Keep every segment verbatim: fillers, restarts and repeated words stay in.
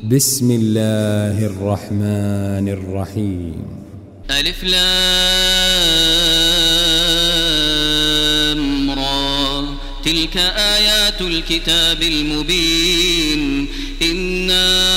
بسم الله الرحمن الرحيم. ألف لام را تلك آيات الكتاب المبين إنا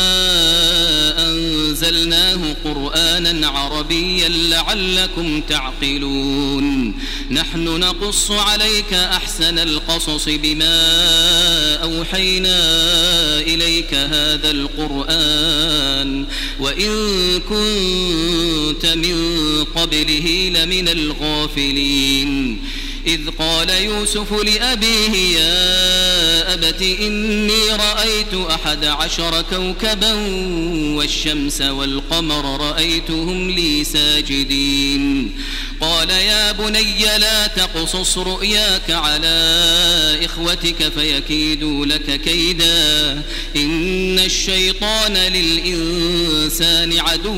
أنزلناه قرآنا عربيا لعلكم تعقلون نحن نقص عليك أحسن القصص بما أوحينا إليك هذا القرآن وإن كنت من قبله لمن الغافلين إذ قال يوسف لأبيه يا أبت إني رأيت أحد عشر كوكبا والشمس والقمر رأيتهم لي ساجدين قال يا بني لا تقصص رؤياك على إخوتك فيكيدوا لك كيدا إن الشيطان للإنسان عدو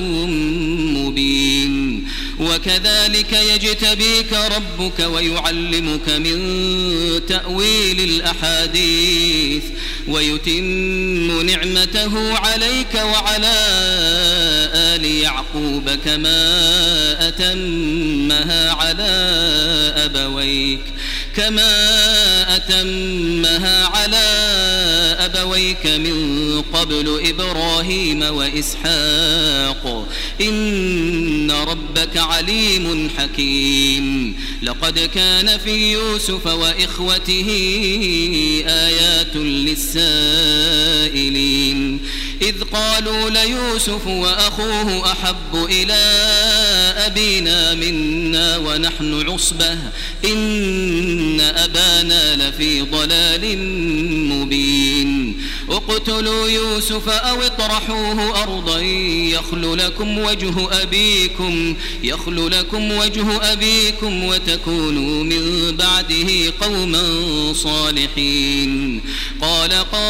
مبين وكذلك يجتبيك ربك ويعلمك من تأويل الأحاديث ويتم نعمته عليك وعلى آل يعقوب كما أتمها على أبويك كما أتمها على أبويك من قبل إبراهيم وإسحاق إن ربك عليم حكيم لقد كان في يوسف وإخوته آيات للسائلين إذ قالوا ليوسف وأخوه أحب إلى أبينا منا ونحن عصبة إن أبانا لفي ضلال مبين اقتلوا يوسف أو اطرحوه أرضا يخل لكم وجه أبيكم يخل لكم وجه أبيكم وتكونوا من بعده قوما صالحين قال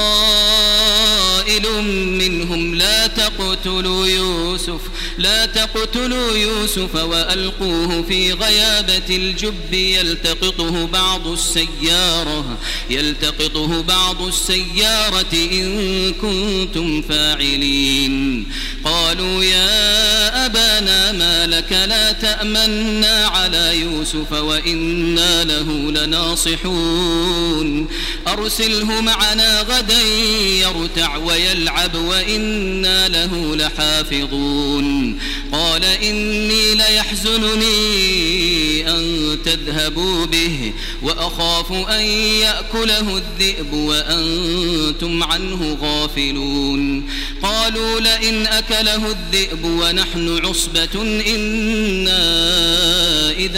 قائل منهم لا تقتلوا يوسف لا تقتلوا يوسف وألقوه في غيابة الجب يلتقطه بعض السيارة يلتقطه بعض السيارة إن كنتم فاعلين قالوا يا أبانا ما لك لا تأمنا على يوسف وإنا له لناصحون أرسله معنا غدا يرتع ويلعب وإنا له لحافظون قال إني ليحزنني أن تذهبوا به وأخاف أن يأكله الذئب وأنتم عنه غافلون قالوا لئن أكله الذئب ونحن عصبة إنا إذا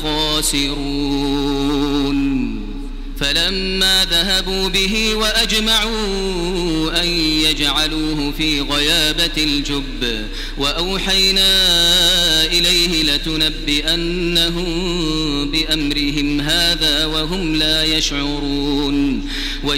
لخاسرون فلما ذهبوا به وأجمعوا أن يجعلوه في غيابة الجب وأوحينا إليه لتنبئنهم بأمرهم هذا وهم لا يشعرون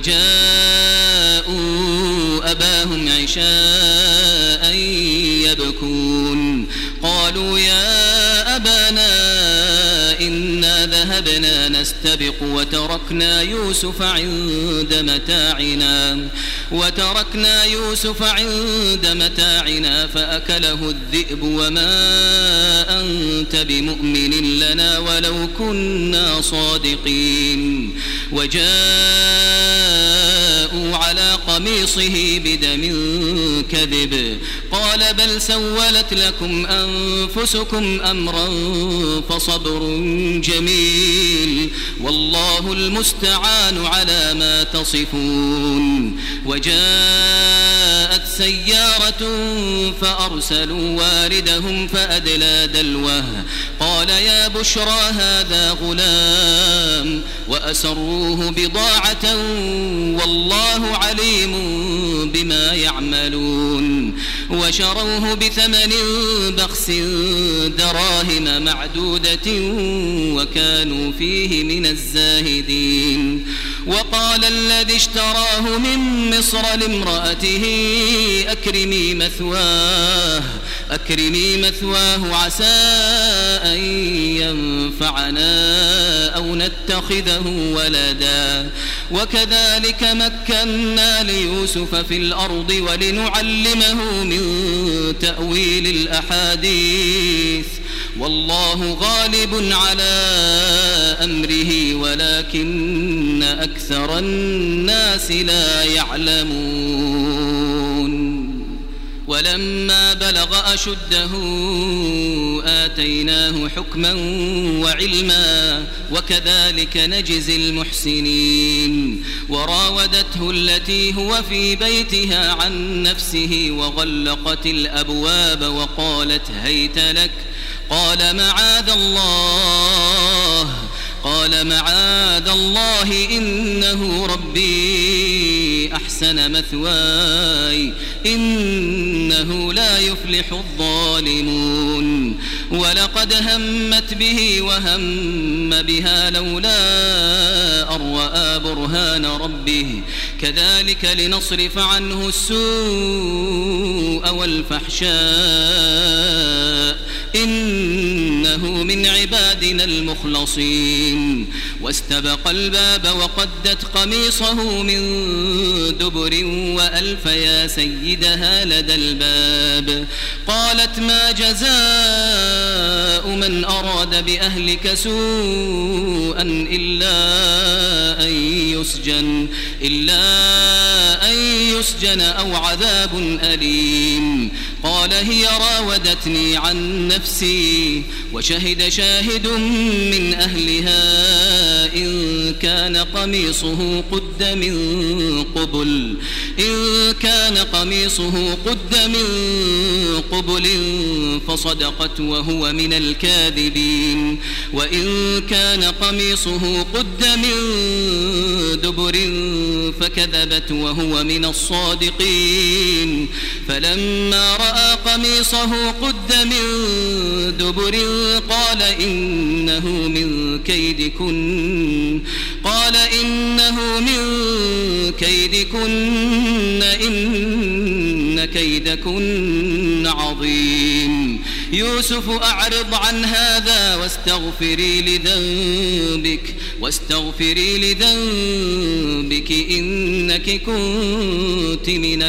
وجاءوا أباهم عشاء يبكون قالوا يا أبانا إنا ذهبنا نستبق وتركنا يوسف عند متاعنا وتركنا يوسف عند متاعنا فأكله الذئب وما أنت بمؤمن لنا ولو كنا صادقين وجاءوا على قميصه بدم كذب قال بل سولت لكم أنفسكم أمرا فصبر جميل والله المستعان على ما تصفون وجاءت سيارة فأرسلوا واردهم فأدلى دلوه قال يا بشرى هذا غلام وأسروه بضاعة والله عليم بما يعملون وشروه بثمن بخس دراهم معدودة وكانوا فيه من الزاهدين وقال الذي اشتراه من مصر لامرأته أكرمي مثواه أكرمي مثواه عسى أن ينفعنا أو نتخذه ولدا وكذلك مكنا ليوسف في الأرض ولنعلمه من تأويل الأحاديث والله غالب على أمره ولكن أكثر الناس لا يعلمون ولما بلغ أشده آتيناه حكما وعلما وكذلك نجزي المحسنين وراودته التي هو في بيتها عن نفسه وغلقت الأبواب وقالت هيت لك قال معاذ الله قال معاذ الله إنه ربي أحسن مثواي إنه لا يفلح الظالمون ولقد همت به وهم بها لولا أن رأى برهان ربه كذلك لنصرف عنه السوء والفحشاء إنه من عبادنا المخلصين واستبق الباب وقدت قميصه من دبر وألف يا سيدها لدى الباب قالت ما جزاء من أراد بأهلك سوءا إلا أن يسجن إلا أن يسجن أو عذاب أليم قال هي راودتني عن نفسي وشهد شاهد من أهلها إن كان قميصه قد من قبل إن كان قميصه قد من قبل فصدقت وهو من الكاذبين وإن كان قميصه قد من دبر فكذبت وهو من الصادقين فلما رأى قميصه قد من دبر قال إنه من كيدكن قال إنه من كيدكن إن كيدكن عظيم يوسف أعرض عن هذا واستغفري لذنبك واستغفري لذنبك إنك كنت من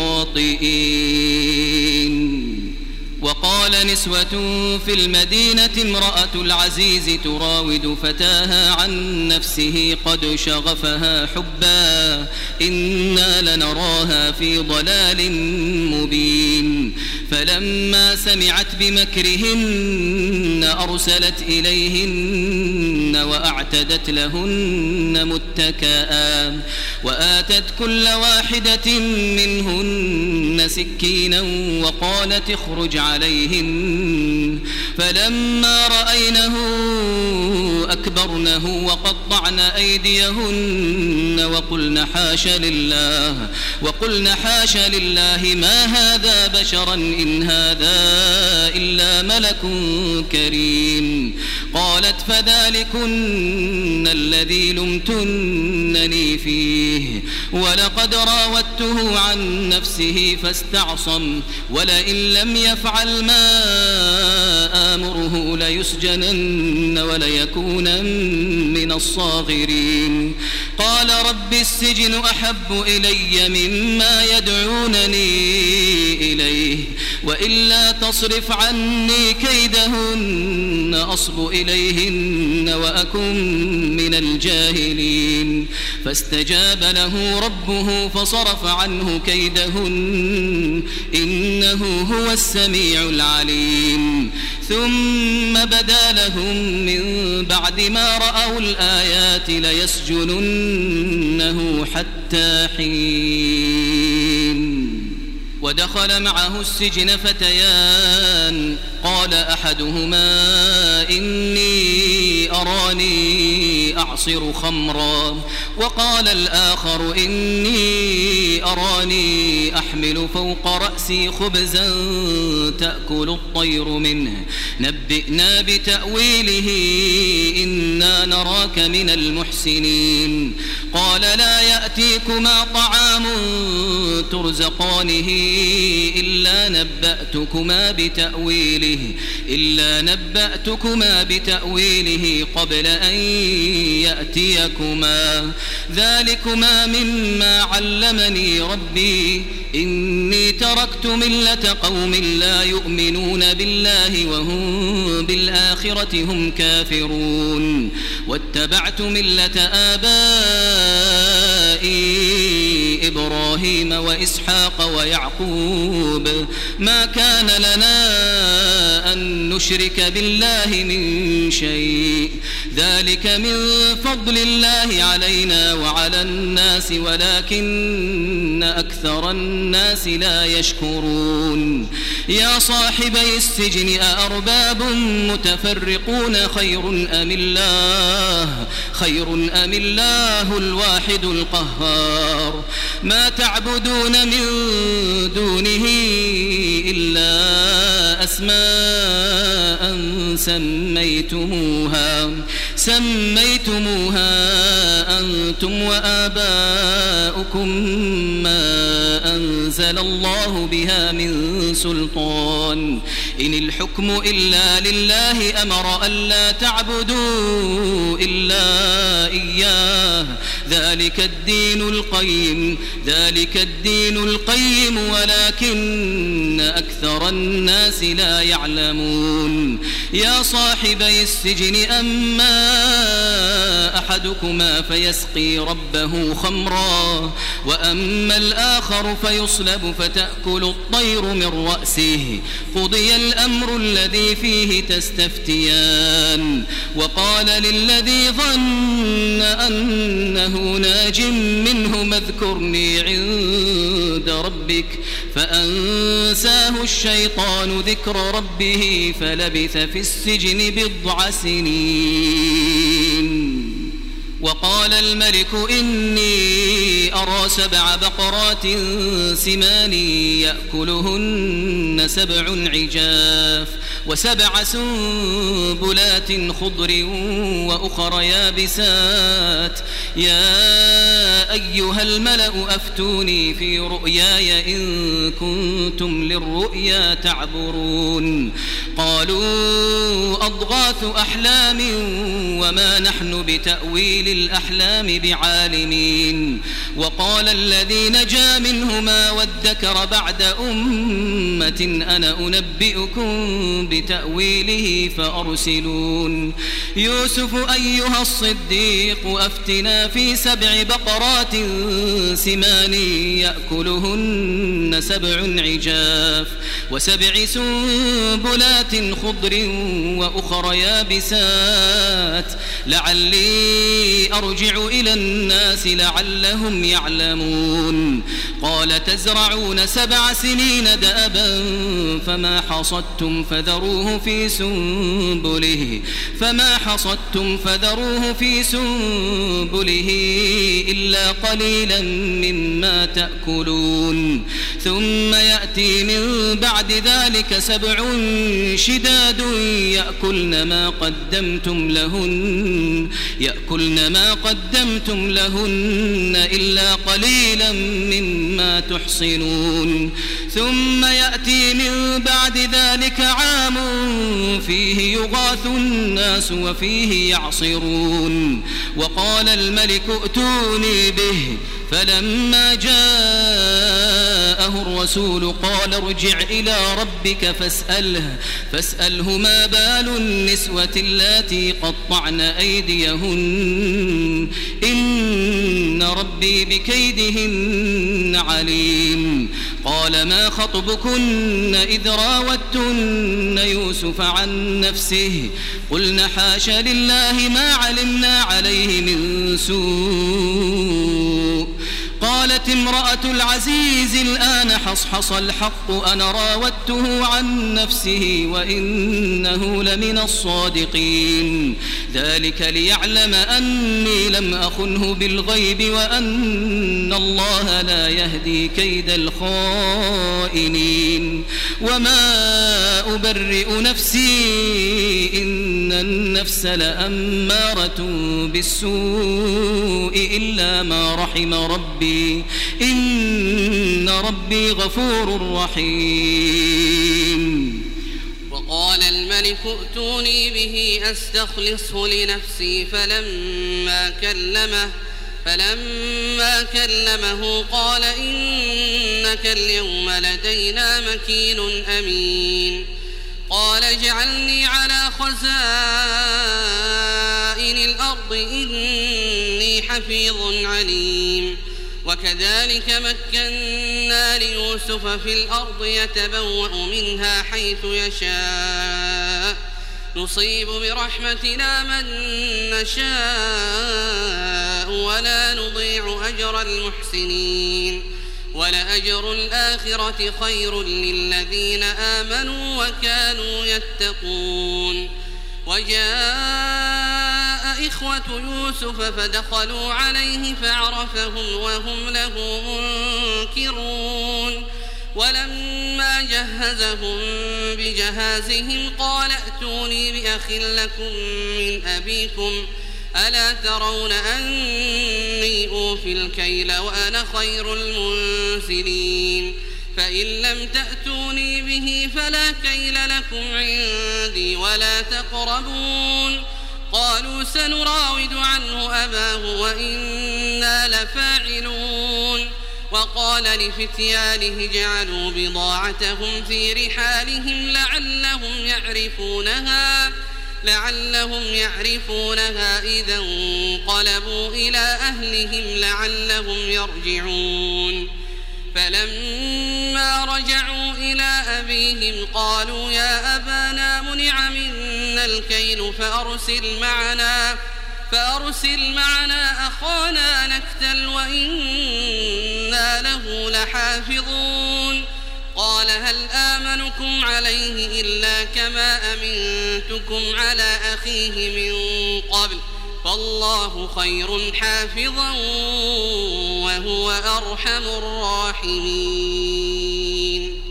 الخاطئين وقال نسوة في المدينة امرأة العزيز تراود فتاها عن نفسه قد شغفها حبا إنا لنراها في ضلال مبين فلما سمعت بمكرهن أرسلت إليهن وأعتدت لهن متكئا وآتت كل واحدة منهن سكينا وقالت اخرج عليهن فلما رأينه أكبرنه وقطعن أيديهن وقلن حاش لله وقلن حاش لله ما هذا بشرا إن هذا إلا ملك كريم قالت فذلكن الذي لمتنني فيه ولقد راودته عن نفسه فاستعصم ولئن لم يفعل ما آمره ليسجنن وليكون من الصاغرين قال رب السجن أحب إلي مما يدعونني إليه وإلا تصرف عني كيدهن أصب إليهن وأكن من الجاهلين فاستجاب له ربه فصرف عنه كيدهن إنه هو السميع العليم ثم بدا لهم من بعد ما رأوا الآيات ليسجننه حتى حين ودخل معه السجن فتيان قال أحدهما إني أراني أعصر خمرا وقال الآخر إني أراني أحمل فوق رأسي خبزا تأكل الطير منه نبئنا بتأويله إنا نراك من المحسنين قال لا يأتيكما طعام ترزقانه إلا نبأتكما بتأويله إلا نبأتكما بتأويله قبل أن يأتيكما ذلكما مما علمني ربي إني تركت ملة قوم لا يؤمنون بالله وهم بالآخرة هم كافرون واتبعت ملة آبائي إبراهيم وإسحاق ويعقوب ما كان لنا أن نشرك بالله من شيء ذلك من فضل الله علينا وعلى الناس ولكن أكثر الناس لا يشكرون يا صاحبي السجن أأرباب متفرقون خير أم الله خير أم الله الواحد القهار ما تعبدون من دونه إلا أسماء سميتموها سميتموها أنتم وآباؤكم ما أنزل الله بها من سلطان إن الحكم إلا لله أمر ألا تعبدوا إلا إياه ذلك الدين القيم ذلك الدين القيم ولكن أكثر الناس لا يعلمون يا صاحبي السجن أما أحدكما فيسقي ربه خمرا وأما الآخر فيصلب فتأكل الطير من رأسه قضي الأمر الذي فيه تستفتيان وقال للذي ظن أنه ناج منه اذكرني عند ربك فأنساه الشيطان ذكر ربه فلبث في السجن بضع سنين وقال الملك إني أرى سبع بقرات سمان يأكلهن سبع عجاف وسبع سنبلات خضر وأخر يابسات يا أيها الملأ أفتوني في رؤياي إن كنتم للرؤيا تعبرون قالوا أضغاث أحلام وما نحن بتأويل الأحلام بعالمين وقال الذي نجا منهما وادكر بعد أمة أنا أنبئكم بتأويله فأرسلون يوسف أيها الصديق أفتنا في سبع بقرات سمان يأكلهن سبع عجاف وسبع سنبلات خضر وأخر يابسات لعلي أرجع إلى الناس لعلهم يعلمون قال تزرعون سبع سنين دأبا فما حصدتم فذروه في سنبله فما حصدتم فذروه في سنبله إلا قليلا مما تأكلون ثم يأتي من بعد ذلك سبع شداد يأكلن ما قدمتم لهن يأكلن ما قدمتم لهن إلا قليلا مما تحصنون ثم يأتي من بعد ذلك عام فيه يغاث الناس وفيه يعصرون وقال الملك ائتوني به فلما جاءه الرسول قال ارجع إلى ربك فاسأله فاسأله ما بال النسوة اللاتي قطعن أيديهن إن ربي بكيدهن عليم قال ما خطبكن إذ راوتن يوسف عن نفسه قلن حاش لله ما علمنا عليه من سوء قالت امرأة العزيز الآن حصحص الحق أنا راودته عن نفسه وإنه لمن الصادقين ذلك ليعلم أني لم أخنه بالغيب وأن الله لا يهدي كيد الخائنين وما أبرئ نفسي إن النفس لأمارة بالسوء إلا ما رحم ربي إن ربي غفور رحيم وقال الملك ائتوني به أستخلصه لنفسي فلما كلمه فلما كلمه قال إنك اليوم لدينا مكين أمين. قال اجعلني على خزائن الأرض إني حفيظ عليم. وكذلك مكنا ليوسف في الأرض يتبوأ منها حيث يشاء نصيب برحمتنا من نشاء ولا نضيع أجر المحسنين ولأجر الآخرة خير للذين آمنوا وكانوا يتقون. وجاء إخوة يوسف فدخلوا عليه فعرفهم وهم له منكرون. ولما جهزهم بجهازهم قال ائتوني بأخ لكم من أبيكم ألا ترون أني أوفي الكيل وأنا خير المنزلين فإن لم تأتوني به فلا كيل لكم عندي ولا تقربون. قالوا سنراود عنه أباه وإنا لفاعلون. وقال لفتيانه جعلوا بضاعتهم في رحالهم لعلهم يعرفونها لعلهم يعرفونها إذا انقلبوا إلى أهلهم لعلهم يرجعون. فلما رجعوا إلى أبيهم قالوا يا أبانا منع منا الكيل فأرسل معنا فأرسل معنا أخانا نكتل وإنا له لحافظون. قال هل آمنكم عليه إلا كما أمنتكم على أخيه من قبل فالله خير حافظا وهو أرحم الراحمين.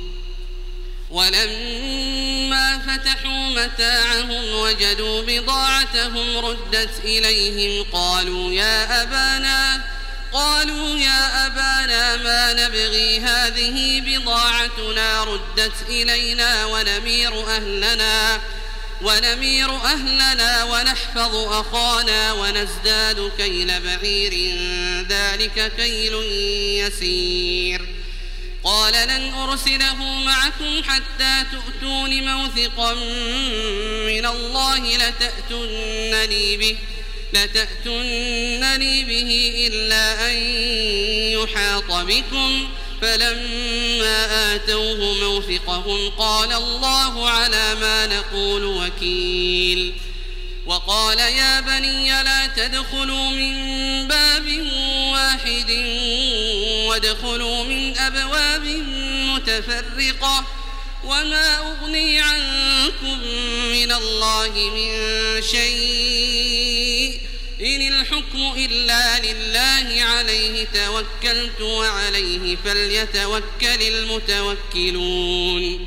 ولما فتحوا متاعهم وجدوا بضاعتهم ردت إليهم قالوا يا أبانا قالوا يا أبانا ما نبغي هذه بضاعتنا ردت إلينا ونمير أهلنا ونمير أهلنا ونحفظ أخانا ونزداد كيل بعير ذلك كيل يسير. قال لن أرسله معكم حتى تؤتون موثقا من الله لتأتونني به لتأتونني به إلا أن يحاط بكم. فلما آتوه موثقهم قال الله على ما نقول وكيل. وقال يا بني لا تدخلوا من باب واحد وادخلوا من أبواب متفرقة وما أغني عنكم من الله من شيء إن الحكم إلا لله عليه توكلت وعليه فليتوكل المتوكلون.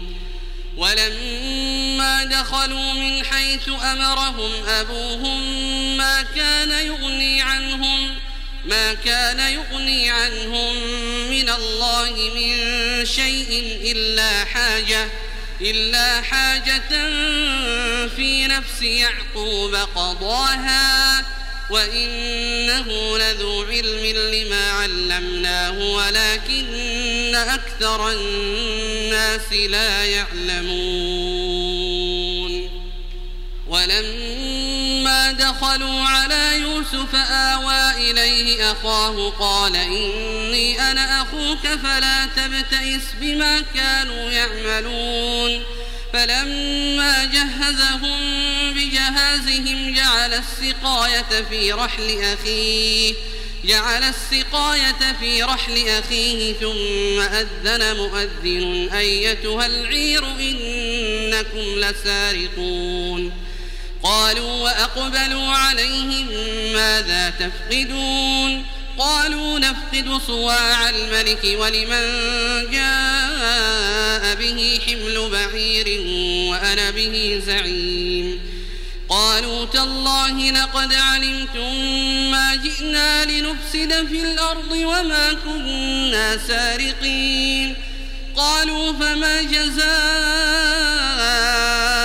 ولما دخلوا من حيث أمرهم أبوهم ما كان يغني عنهم ما كان يغني عنهم من الله من شيء إلا حاجة إلا حاجة في نفس يعقوب قضاها وإنه لذو علم لما علمناه ولكن أكثر الناس لا يعلمون. ولما دخلوا على يوسف آوى إليه أخاه قال إني أنا أخوك فلا تبتئس بما كانوا يعملون. فلما جهزهم بجهازهم جعل السقاية في رحل أخيه جعل السقاية في رحل أخيه ثم أذن مؤذن أيتها العير إنكم لسارقون. قالوا وأقبلوا عليهم ماذا تفقدون؟ قالوا نفقد صواع الملك ولمن جاء به حمل بعير وأنا به زعيم. قالوا تالله لقد علمتم ما جئنا لنفسد في الأرض وما كنا سارقين. قالوا فما جزاؤه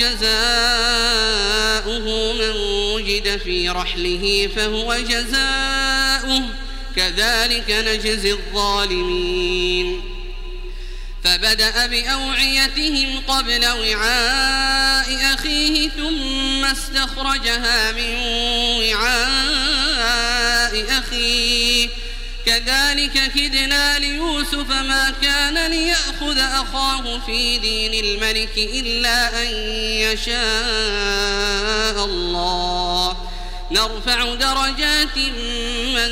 جزاؤه من وجد في رحله فهو جزاؤه كذلك نجزي الظالمين فبدأ بأوعيتهم قبل وعاء أخيه ثم استخرجها من وعاء أخيه كذلك كدنا ليوسف ما كان ليأخذ أخاه في دين الملك إلا أن يشاء الله نرفع درجات من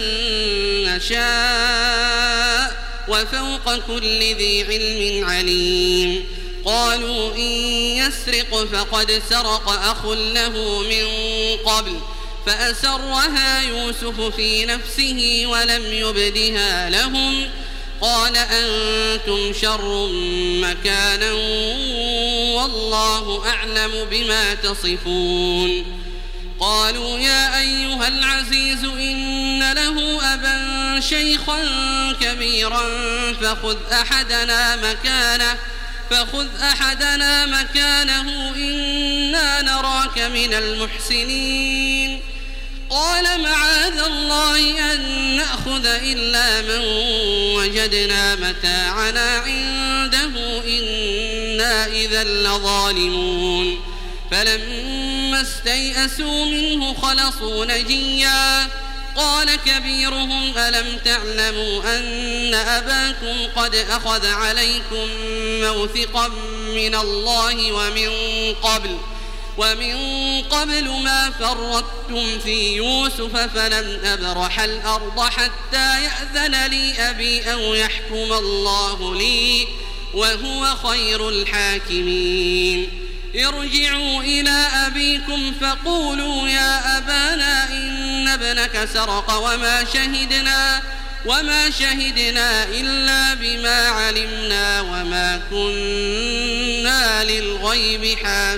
نشاء وفوق كل ذي علم عليم قالوا إن يسرق فقد سرق أخ له من قبل فأسرها يوسف في نفسه ولم يبدها لهم قال أنتم شر مكانا والله أعلم بما تصفون قالوا يا أيها العزيز إن له أبا شيخا كبيرا فخذ أحدنا مكانه فخذ أحدنا مكانه إنا نراك من المحسنين قال معاذ الله أن نأخذ إلا من وجدنا متاعنا عنده إنا إذا لظالمون فلما استيئسوا منه خلصوا نجيا قال كبيرهم ألم تعلموا أن أباكم قد أخذ عليكم موثقا من الله ومن قبل ومن قبل ما فرطتم في يوسف فلن أبرح الأرض حتى يأذن لي أبي أو يحكم الله لي وهو خير الحاكمين ارجعوا إلى أبيكم فقولوا يا أبانا إن ابنك سرق وما شهدنا وما شهدنا إلا بما علمنا وما كنا للغيب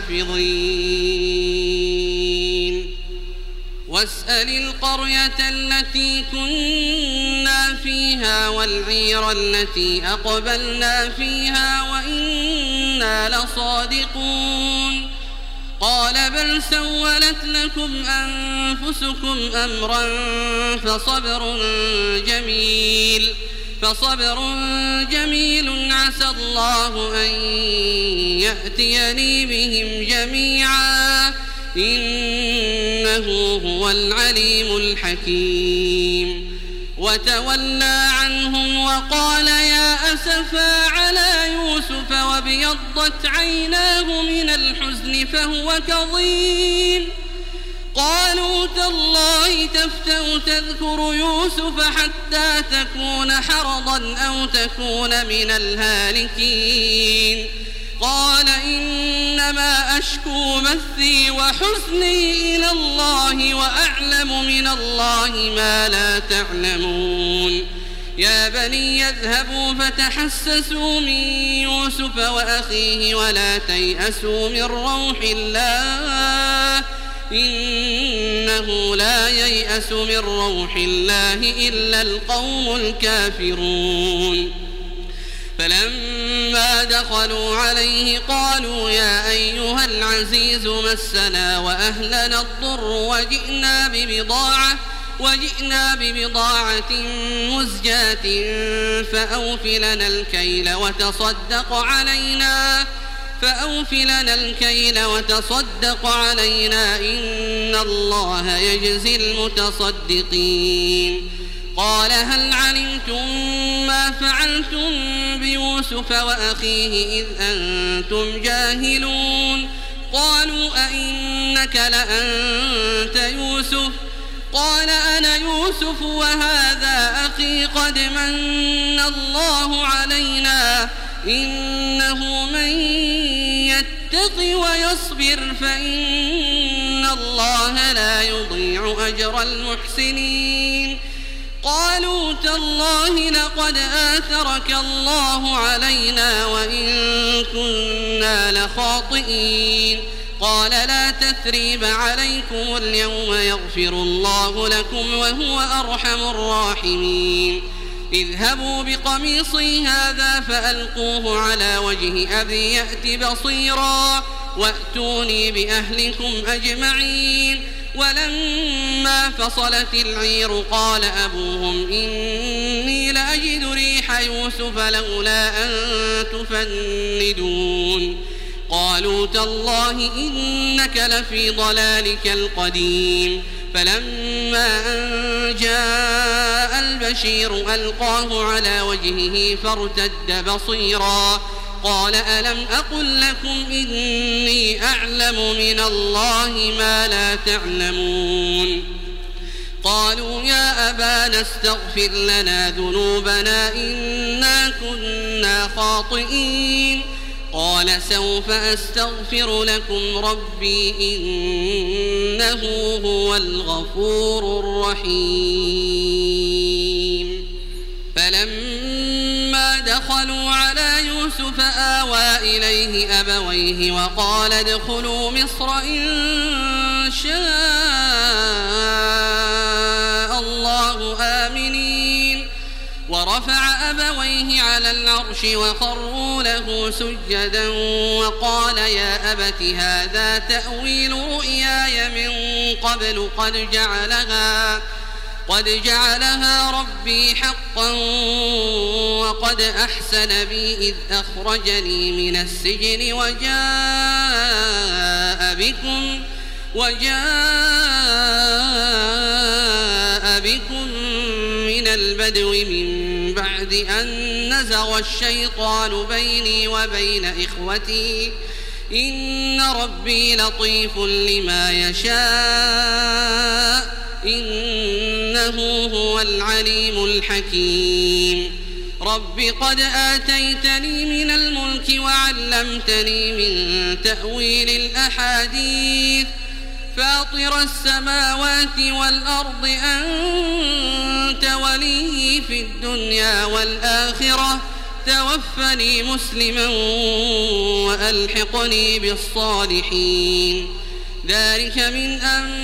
حافظين واسأل القرية التي كنا فيها والعير التي أقبلنا فيها وإنا لصادقون قال بل سولت لكم أنفسكم أمرا فصبر جميل فصبر جميل عسى الله أن يأتيني بهم جميعا إنه هو العليم الحكيم وتولى عنهم وقال يا أسفا على يوسف وابيضت عيناه من الحزن فهو كظيم قالوا تالله تفتأ تذكر يوسف حتى تكون حرضا أو تكون من الهالكين قال إنما أشكو بثي وحزني إلى الله وأعلم من الله ما لا تعلمون يا بني يذهبوا فتحسسوا من يوسف وأخيه ولا تيأسوا من روح الله إنه لا ييأس من روح الله إلا القوم الكافرون فلما دخلوا عليه قالوا يا أيها العزيز مسنا وأهلنا الضر وجئنا ببضاعة وجئنا ببضاعة مزجاة فأوفلنا الكيل وتصدق علينا فأوفلنا الكيل وتصدق علينا إن الله يجزي المتصدقين قال هل علمتم ما فعلتم بيوسف وأخيه إذ أنتم جاهلون قالوا أئنك لأنت يوسف قال أنا يوسف وهذا أخي قد من الله علينا إنه من يتق ويصبر فإن الله لا يضيع أجر المحسنين قالوا تالله لقد آثرك الله علينا وإن كنا لخاطئين قال لا تثريب عليكم اليوم يغفر الله لكم وهو أرحم الراحمين اذهبوا بقميصي هذا فألقوه على وجه أبي يأت بصيرا وأتوني بأهلكم أجمعين. ولما فصلت العير قال أبوهم إني لأجد ريح يوسف لولا أن تفندون. قالوا تالله إنك لفي ضلالك القديم. فلما أن جاء البشير ألقاه على وجهه فارتد بصيرا قال ألم أقل لكم إني أعلم من الله ما لا تعلمون. قالوا يا أبانا استغفر لنا ذنوبنا إنا كنا خاطئين. قال سوف أستغفر لكم ربي إنه هو الغفور الرحيم. فلما دخلوا على يوسف آوى إليه أبويه وقال ادخلوا مصر إن شاء الله آمنين. ورفع أبويه على العرش وخروا له سجدا وقال يا أبت هذا تأويل رؤياي من قبل قد جعلها قد جعلها ربي حقا وقد أحسن بي إذ أخرجني من السجن وجاء بكم وجاء بكم من البدو من بعد أن نزغ الشيطان بيني وبين إخوتي إن ربي لطيف لما يشاء إنه هو العليم الحكيم. رب قد آتيتني من الملك وعلمتني من تأويل الأحاديث فاطر السماوات والأرض أنت ولي في الدنيا والآخرة توفني مسلما وألحقني بالصالحين. ذلك من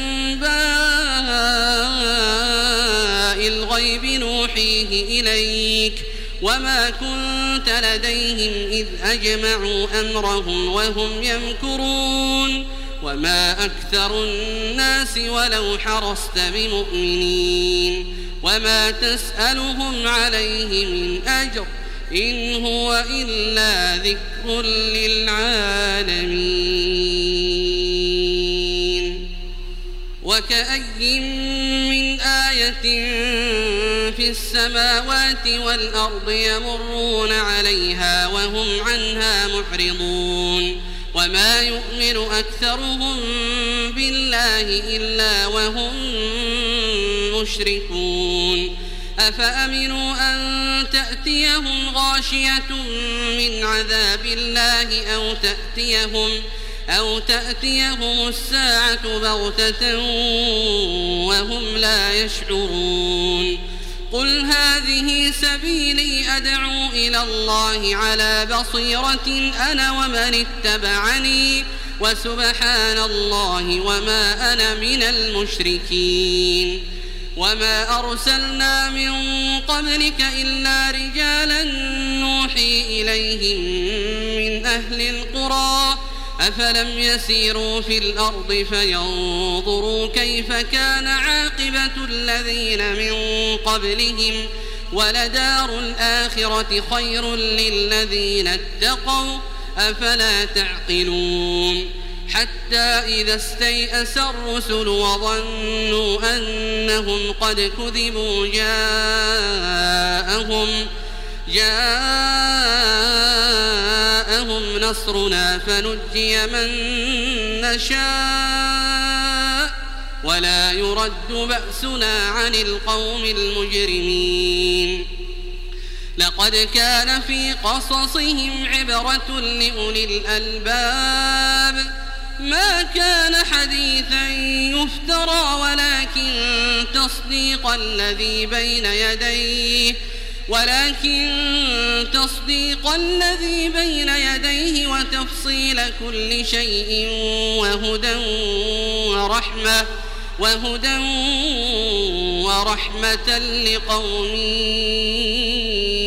أنباء الغيب نوحيه إليك وما كنت لديهم إذ أجمعوا أمرهم وهم يمكرون وما أكثر الناس ولو حرصت بمؤمنين وما تسألهم عليه من أجر إن هو إلا ذكر للعالمين. وكأي من آية في السماوات والأرض يمرون عليها وهم عنها معرضون وما يؤمن أكثرهم بالله إلا وهم مشركون. أفأمنوا أن تأتيهم غاشية من عذاب الله أو تأتيهم أو تأتيهم الساعة بغتة وهم لا يشعرون. قل هذه سبيلي أدعو إلى الله على بصيرة أنا ومن اتبعني وسبحان الله وما أنا من المشركين. وما أرسلنا من قبلك إلا رجالا نوحي إليهم من أهل القرى أفلم يسيروا في الأرض فينظروا كيف كان عاقبة الذين من قبلهم ولدار الآخرة خير للذين اتقوا أفلا تعقلون. حتى إذا استيأس الرسل وظنوا أنهم قد كذبوا جاءهم جاءهم نصرنا فنجي من نشاء ولا يرد بأسنا عن القوم المجرمين. لقد كان في قصصهم عبرة لأولي الألباب ما كان حديثا يفترى ولكن تصديق الذي بين يديه ولكن تصديق الذي بين يديه وتفصيل كل شيء وهدى ورحمة وهدى ورحمة لقوم